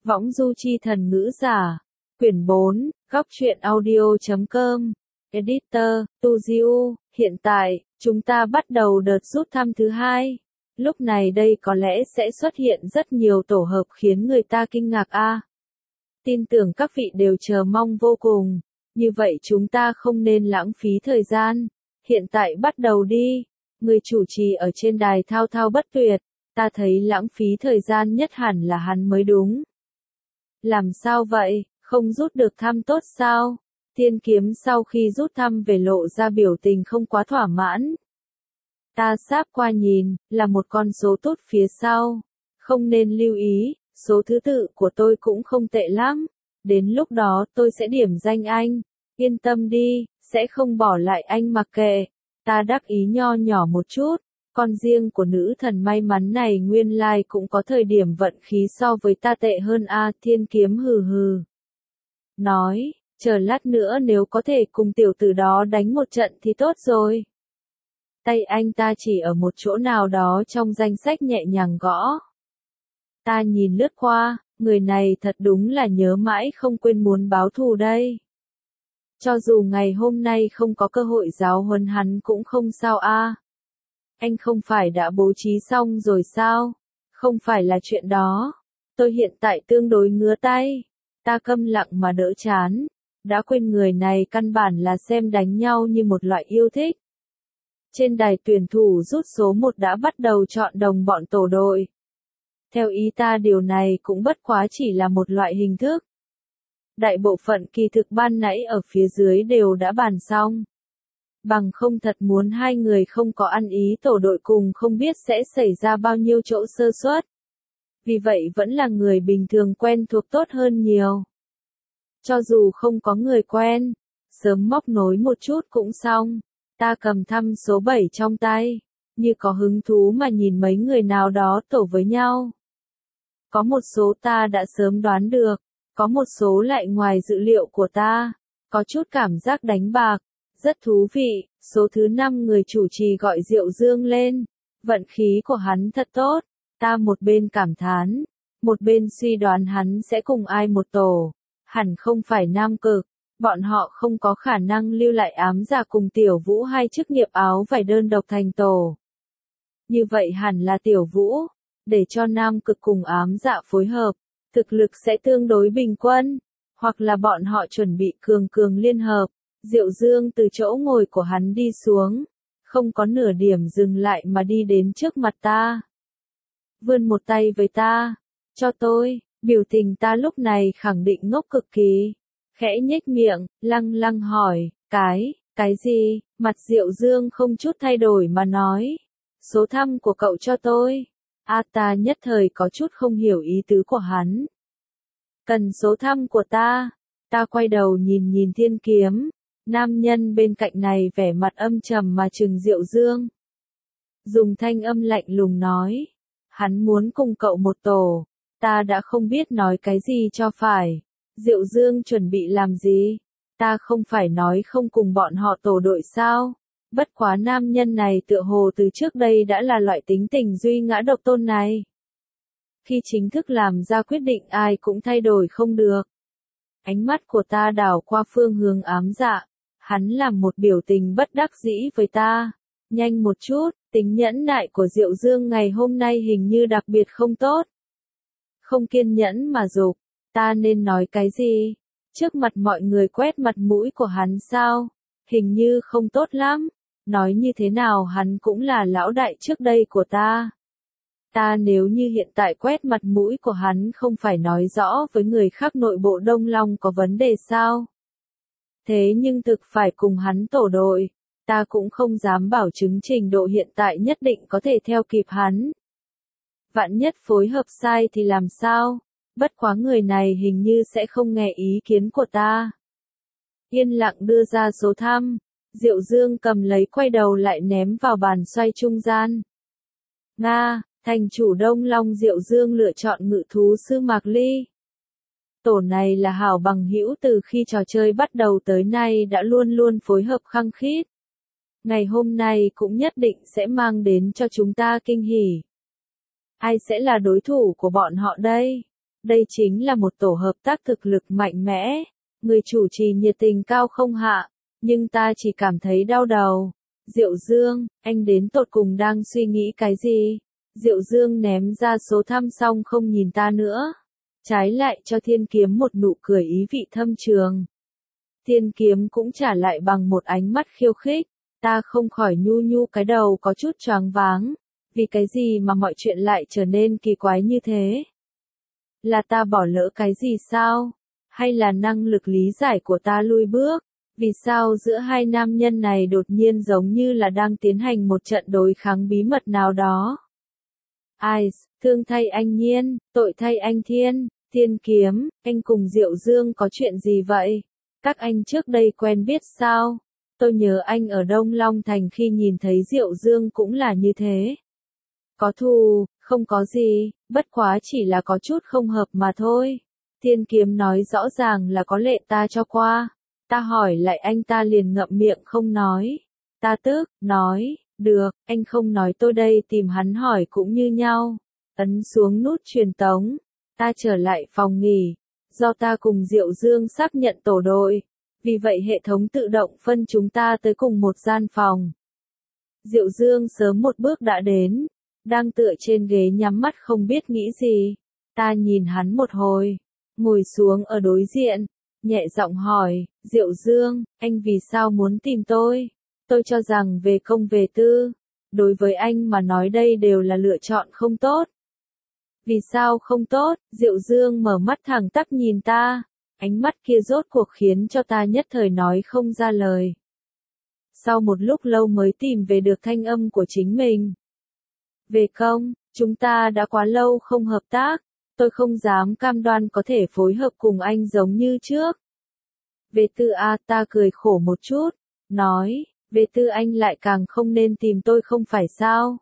Võng du chi thần ngữ giả. Quyển 4, góc truyện audio.com. Editor, Tu Diu, hiện tại, chúng ta bắt đầu đợt rút thăm thứ hai. Lúc này đây có lẽ sẽ xuất hiện rất nhiều tổ hợp khiến người ta kinh ngạc Tin tưởng các vị đều chờ mong vô cùng. Như vậy chúng ta không nên lãng phí thời gian. Hiện tại bắt đầu đi. Người chủ trì ở trên đài thao thao bất tuyệt. Ta thấy lãng phí thời gian nhất hẳn là hắn mới đúng. Làm sao vậy, không rút được thăm tốt sao? Thiên Kiếm sau khi rút thăm về lộ ra biểu tình không quá thỏa mãn. Ta sáp qua nhìn, là một con số tốt phía sau. Không nên lưu ý, số thứ tự của tôi cũng không tệ lắm. Đến lúc đó tôi sẽ điểm danh anh. Yên tâm đi, sẽ không bỏ lại anh mặc kệ. Ta đắc ý nho nhỏ một chút. Con riêng của nữ thần may mắn này nguyên lai cũng có thời điểm vận khí so với ta tệ hơn Thiên Kiếm hừ hừ. Nói, chờ lát nữa nếu có thể cùng tiểu tử đó đánh một trận thì tốt rồi. Tay anh ta chỉ ở một chỗ nào đó trong danh sách nhẹ nhàng gõ. Ta nhìn lướt qua, người này thật đúng là nhớ mãi không quên muốn báo thù đây. Cho dù ngày hôm nay không có cơ hội giáo huấn hắn cũng không sao Anh không phải đã bố trí xong rồi sao? Không phải là chuyện đó. Tôi hiện tại tương đối ngứa tay. Ta câm lặng mà đỡ chán. Đã quên người này căn bản là xem đánh nhau như một loại yêu thích. Trên đài tuyển thủ rút số 1 đã bắt đầu chọn đồng bọn tổ đội. Theo ý ta điều này cũng bất quá chỉ là một loại hình thức. Đại bộ phận kỳ thực ban nãy ở phía dưới đều đã bàn xong. Bằng không thật muốn hai người không có ăn ý tổ đội cùng không biết sẽ xảy ra bao nhiêu chỗ sơ suất. Vì vậy vẫn là người bình thường quen thuộc tốt hơn nhiều. Cho dù không có người quen, sớm móc nối một chút cũng xong. Ta cầm thăm số 7 trong tay, như có hứng thú mà nhìn mấy người nào đó tổ với nhau. Có một số ta đã sớm đoán được, có một số lại ngoài dự liệu của ta, có chút cảm giác đánh bạc. Rất thú vị, số thứ 5 người chủ trì gọi Diệu Dương lên. Vận khí của hắn thật tốt. Ta một bên cảm thán, một bên suy đoán hắn sẽ cùng ai một tổ. Hẳn không phải Nam Cực, bọn họ không có khả năng lưu lại ám giả cùng Tiểu Vũ hai chức nghiệp áo vải đơn độc thành tổ. Như vậy hẳn là Tiểu Vũ, để cho Nam Cực cùng ám dạ phối hợp, thực lực sẽ tương đối bình quân, hoặc là bọn họ chuẩn bị cường liên hợp. Diệu Dương từ chỗ ngồi của hắn đi xuống, không có nửa điểm dừng lại mà đi đến trước mặt ta. Vươn một tay với ta, cho tôi, biểu tình ta lúc này khẳng định ngốc cực kỳ. Khẽ nhếch miệng, lăng hỏi, cái gì, mặt Diệu Dương không chút thay đổi mà nói. Số thăm của cậu cho tôi. Ta nhất thời có chút không hiểu ý tứ của hắn. Cần số thăm của ta. Ta quay đầu nhìn Thiên Kiếm. Nam nhân bên cạnh này vẻ mặt âm trầm mà trừng Diệu Dương. Dùng thanh âm lạnh lùng nói. Hắn muốn cùng cậu một tổ. Ta đã không biết nói cái gì cho phải. Diệu Dương chuẩn bị làm gì? Ta không phải nói không cùng bọn họ tổ đội sao? Bất quá nam nhân này tựa hồ từ trước đây đã là loại tính tình duy ngã độc tôn này. Khi chính thức làm ra quyết định ai cũng thay đổi không được. Ánh mắt của ta đảo qua phương hướng ám dạ. Hắn làm một biểu tình bất đắc dĩ với ta. Nhanh một chút, tính nhẫn nại của Diệu Dương ngày hôm nay hình như đặc biệt không tốt. Không kiên nhẫn mà dục, ta nên nói cái gì? Trước mặt mọi người quét mặt mũi của hắn sao? Hình như không tốt lắm. Nói như thế nào hắn cũng là lão đại trước đây của ta. Ta nếu như hiện tại quét mặt mũi của hắn không phải nói rõ với người khác nội bộ Đông Long có vấn đề sao? Thế nhưng thực phải cùng hắn tổ đội, ta cũng không dám bảo chứng trình độ hiện tại nhất định có thể theo kịp hắn. Vạn nhất phối hợp sai thì làm sao? Bất quá người này hình như sẽ không nghe ý kiến của ta. Yên lặng đưa ra số thăm, Diệu Dương cầm lấy quay đầu lại ném vào bàn xoay trung gian. Thành chủ Đông Long Diệu Dương lựa chọn ngự thú sư Mạc Ly. Tổ này là hảo bằng hữu từ khi trò chơi bắt đầu tới nay đã luôn phối hợp khăng khít. Ngày hôm nay cũng nhất định sẽ mang đến cho chúng ta kinh hỉ. Ai sẽ là đối thủ của bọn họ đây? Đây chính là một tổ hợp tác thực lực mạnh mẽ. Người chủ trì nhiệt tình cao không hạ, nhưng ta chỉ cảm thấy đau đầu. Diệu Dương, anh đến tột cùng đang suy nghĩ cái gì? Diệu Dương ném ra số thăm xong không nhìn ta nữa. Trái lại cho Thiên Kiếm một nụ cười ý vị thâm trường. Thiên Kiếm cũng trả lại bằng một ánh mắt khiêu khích. Ta không khỏi nhu nhu cái đầu có chút choáng váng. Vì cái gì mà mọi chuyện lại trở nên kỳ quái như thế? Là ta bỏ lỡ cái gì sao? Hay là năng lực lý giải của ta lui bước? Vì sao giữa hai nam nhân này đột nhiên giống như là đang tiến hành một trận đối kháng bí mật nào đó? Ai, thương thay anh Nhiên, tội thay anh Thiên, Thiên Kiếm, anh cùng Diệu Dương có chuyện gì vậy? Các anh trước đây quen biết sao? Tôi nhớ anh ở Đông Long Thành khi nhìn thấy Diệu Dương cũng là như thế. Có thù, không có gì, bất quá chỉ là có chút không hợp mà thôi. Thiên Kiếm nói rõ ràng là có lệ ta cho qua. Ta hỏi lại anh ta liền ngậm miệng không nói. Ta tức, nói, được, anh không nói tôi đây tìm hắn hỏi cũng như nhau. Ấn xuống nút truyền tống. Ta trở lại phòng nghỉ. Do ta cùng Diệu Dương xác nhận tổ đội. Vì vậy hệ thống tự động phân chúng ta tới cùng một gian phòng. Diệu Dương sớm một bước đã đến. Đang tựa trên ghế nhắm mắt không biết nghĩ gì. Ta nhìn hắn một hồi. Ngồi xuống ở đối diện. Nhẹ giọng hỏi, Diệu Dương, anh vì sao muốn tìm tôi? Tôi cho rằng về công về tư. Đối với anh mà nói đây đều là lựa chọn không tốt. Vì sao không tốt? Diệu Dương mở mắt thẳng tắp nhìn ta. Ánh mắt kia rốt cuộc khiến cho ta nhất thời nói không ra lời. Sau một lúc lâu mới tìm về được thanh âm của chính mình. Về công, chúng ta đã quá lâu không hợp tác. Tôi không dám cam đoan có thể phối hợp cùng anh giống như trước. Về tư ta cười khổ một chút. Nói, về tư anh lại càng không nên tìm tôi không phải sao?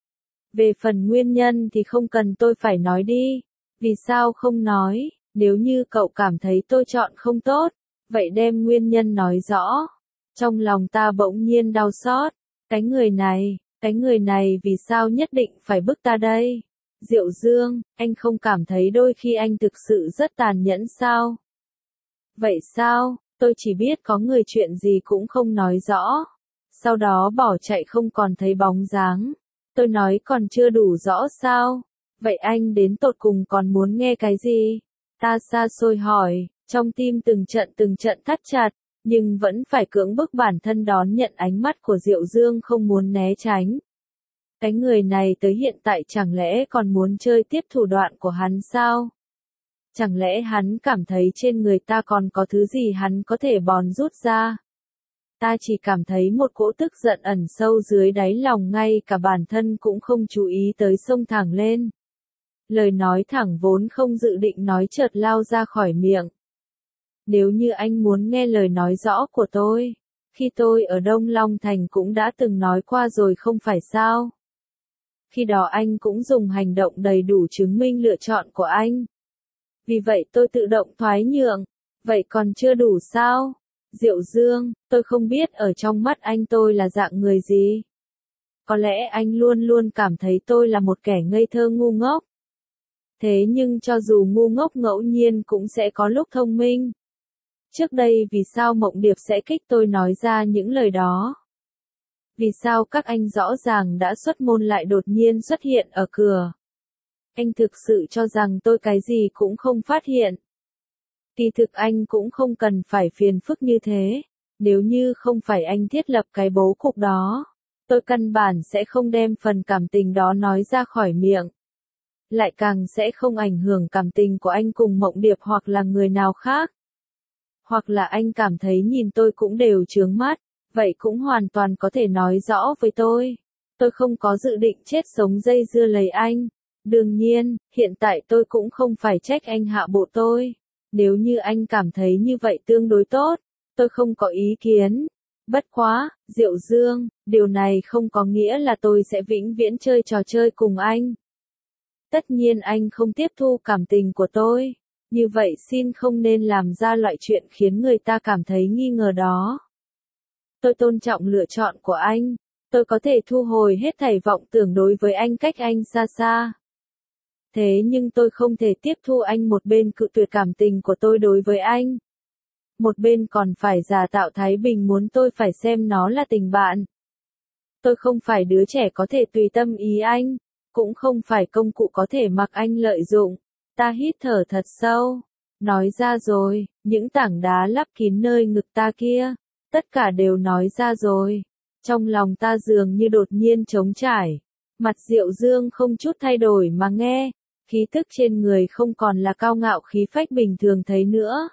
Về phần nguyên nhân thì không cần tôi phải nói đi. Vì sao không nói? Nếu như cậu cảm thấy tôi chọn không tốt, vậy đem nguyên nhân nói rõ. Trong lòng ta bỗng nhiên đau xót. Cái người này vì sao nhất định phải bức ta đây? Diệu Dương, anh không cảm thấy đôi khi anh thực sự rất tàn nhẫn sao? Vậy sao? Tôi chỉ biết có người chuyện gì cũng không nói rõ. Sau đó bỏ chạy không còn thấy bóng dáng. Tôi nói còn chưa đủ rõ sao? Vậy anh đến tột cùng còn muốn nghe cái gì? Ta xa xôi hỏi, trong tim từng trận thắt chặt, nhưng vẫn phải cưỡng bức bản thân đón nhận ánh mắt của Diệu Dương không muốn né tránh. Cái người này tới hiện tại chẳng lẽ còn muốn chơi tiếp thủ đoạn của hắn sao? Chẳng lẽ hắn cảm thấy trên người ta còn có thứ gì hắn có thể bòn rút ra? Ta chỉ cảm thấy một cỗ tức giận ẩn sâu dưới đáy lòng ngay cả bản thân cũng không chú ý tới xông thẳng lên. Lời nói thẳng vốn không dự định nói chợt lao ra khỏi miệng. Nếu như anh muốn nghe lời nói rõ của tôi, khi tôi ở Đông Long Thành cũng đã từng nói qua rồi không phải sao? Khi đó anh cũng dùng hành động đầy đủ chứng minh lựa chọn của anh. Vì vậy tôi tự động thoái nhượng. Vậy còn chưa đủ sao? Diệu Dương, tôi không biết ở trong mắt anh tôi là dạng người gì. Có lẽ anh luôn luôn cảm thấy tôi là một kẻ ngây thơ ngu ngốc. Thế nhưng cho dù ngu ngốc ngẫu nhiên cũng sẽ có lúc thông minh. Trước đây vì sao Mộng Điệp sẽ kích tôi nói ra những lời đó? Vì sao các anh rõ ràng đã xuất môn lại đột nhiên xuất hiện ở cửa? Anh thực sự cho rằng tôi cái gì cũng không phát hiện. Kỳ thực anh cũng không cần phải phiền phức như thế. Nếu như không phải anh thiết lập cái bố cục đó, tôi căn bản sẽ không đem phần cảm tình đó nói ra khỏi miệng. Lại càng sẽ không ảnh hưởng cảm tình của anh cùng Mộng Điệp hoặc là người nào khác. Hoặc là anh cảm thấy nhìn tôi cũng đều chướng mắt, vậy cũng hoàn toàn có thể nói rõ với tôi. Tôi không có dự định chết sống dây dưa lấy anh. Đương nhiên, hiện tại tôi cũng không phải trách anh hạ bộ tôi. Nếu như anh cảm thấy như vậy tương đối tốt, tôi không có ý kiến. Bất quá, Diệu Dương, điều này không có nghĩa là tôi sẽ vĩnh viễn chơi trò chơi cùng anh. Tất nhiên anh không tiếp thu cảm tình của tôi. Như vậy xin không nên làm ra loại chuyện khiến người ta cảm thấy nghi ngờ đó. Tôi tôn trọng lựa chọn của anh. Tôi có thể thu hồi hết thảy vọng tưởng đối với anh cách anh xa xa. Thế nhưng tôi không thể tiếp thu anh một bên cự tuyệt cảm tình của tôi đối với anh. Một bên còn phải giả tạo thái bình muốn tôi phải xem nó là tình bạn. Tôi không phải đứa trẻ có thể tùy tâm ý anh, cũng không phải công cụ có thể mặc anh lợi dụng. Ta hít thở thật sâu, nói ra rồi, những tảng đá lấp kín nơi ngực ta kia, tất cả đều nói ra rồi. Trong lòng ta dường như đột nhiên trống trải, mặt Diệu Dương không chút thay đổi mà nghe, khí tức trên người không còn là cao ngạo khí phách bình thường thấy nữa.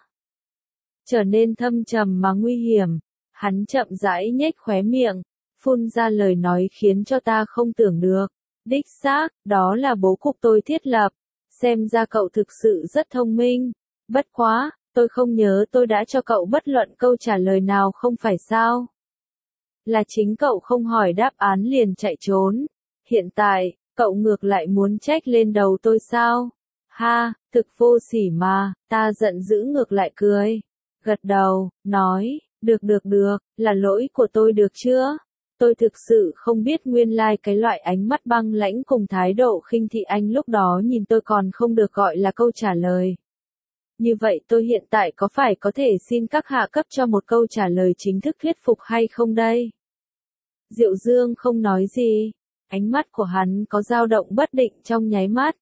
Trở nên thâm trầm mà nguy hiểm, hắn chậm rãi nhếch khóe miệng, phun ra lời nói khiến cho ta không tưởng được. Đích xác, đó là bố cục tôi thiết lập. Xem ra cậu thực sự rất thông minh. Bất quá, tôi không nhớ tôi đã cho cậu bất luận câu trả lời nào không phải sao? Là chính cậu không hỏi đáp án liền chạy trốn. Hiện tại, cậu ngược lại muốn trách lên đầu tôi sao? Ha, thực vô sỉ mà, ta giận dữ ngược lại cười. Gật đầu, nói, được, là lỗi của tôi được chưa? Tôi thực sự không biết nguyên lai cái loại ánh mắt băng lãnh cùng thái độ khinh thị anh lúc đó nhìn tôi còn không được gọi là câu trả lời. Như vậy tôi hiện tại có phải có thể xin các hạ cấp cho một câu trả lời chính thức thuyết phục hay không đây? Diệu Dương không nói gì, ánh mắt của hắn có dao động bất định trong nháy mắt.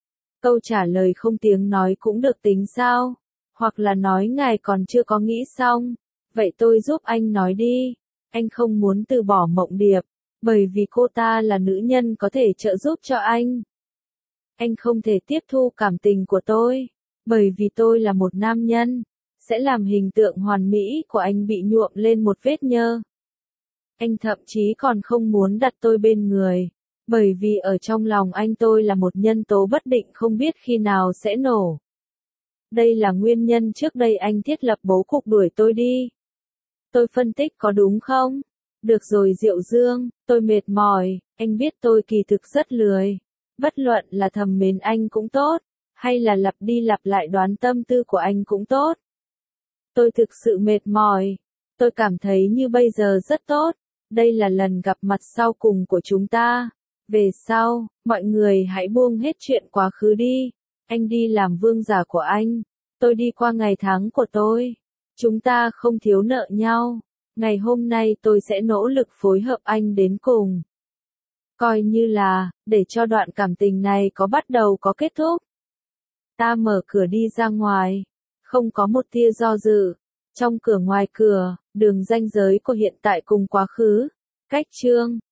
Câu trả lời không tiếng nói cũng được tính sao? Hoặc là nói ngài còn chưa có nghĩ xong, vậy tôi giúp anh nói đi. Anh không muốn từ bỏ Mộng Điệp, bởi vì cô ta là nữ nhân có thể trợ giúp cho anh. Anh không thể tiếp thu cảm tình của tôi, bởi vì tôi là một nam nhân, sẽ làm hình tượng hoàn mỹ của anh bị nhuộm lên một vết nhơ. Anh thậm chí còn không muốn đặt tôi bên người, bởi vì ở trong lòng anh tôi là một nhân tố bất định không biết khi nào sẽ nổ. Đây là nguyên nhân trước đây anh thiết lập bố cục đuổi tôi đi. Tôi phân tích có đúng không? Được rồi Diệu Dương, tôi mệt mỏi, anh biết tôi kỳ thực rất lười. Bất luận là thầm mến anh cũng tốt, hay là lặp đi lặp lại đoán tâm tư của anh cũng tốt. Tôi thực sự mệt mỏi. Tôi cảm thấy như bây giờ rất tốt. Đây là lần gặp mặt sau cùng của chúng ta. Về sau, mọi người hãy buông hết chuyện quá khứ đi. Anh đi làm vương giả của anh. Tôi đi qua ngày tháng của tôi. Chúng ta không thiếu nợ nhau. Ngày hôm nay tôi sẽ nỗ lực phối hợp anh đến cùng. Coi như là, để cho đoạn cảm tình này có bắt đầu có kết thúc. Ta mở cửa đi ra ngoài. Không có một tia do dự. Trong cửa ngoài cửa, đường ranh giới của hiện tại cùng quá khứ. Cách chương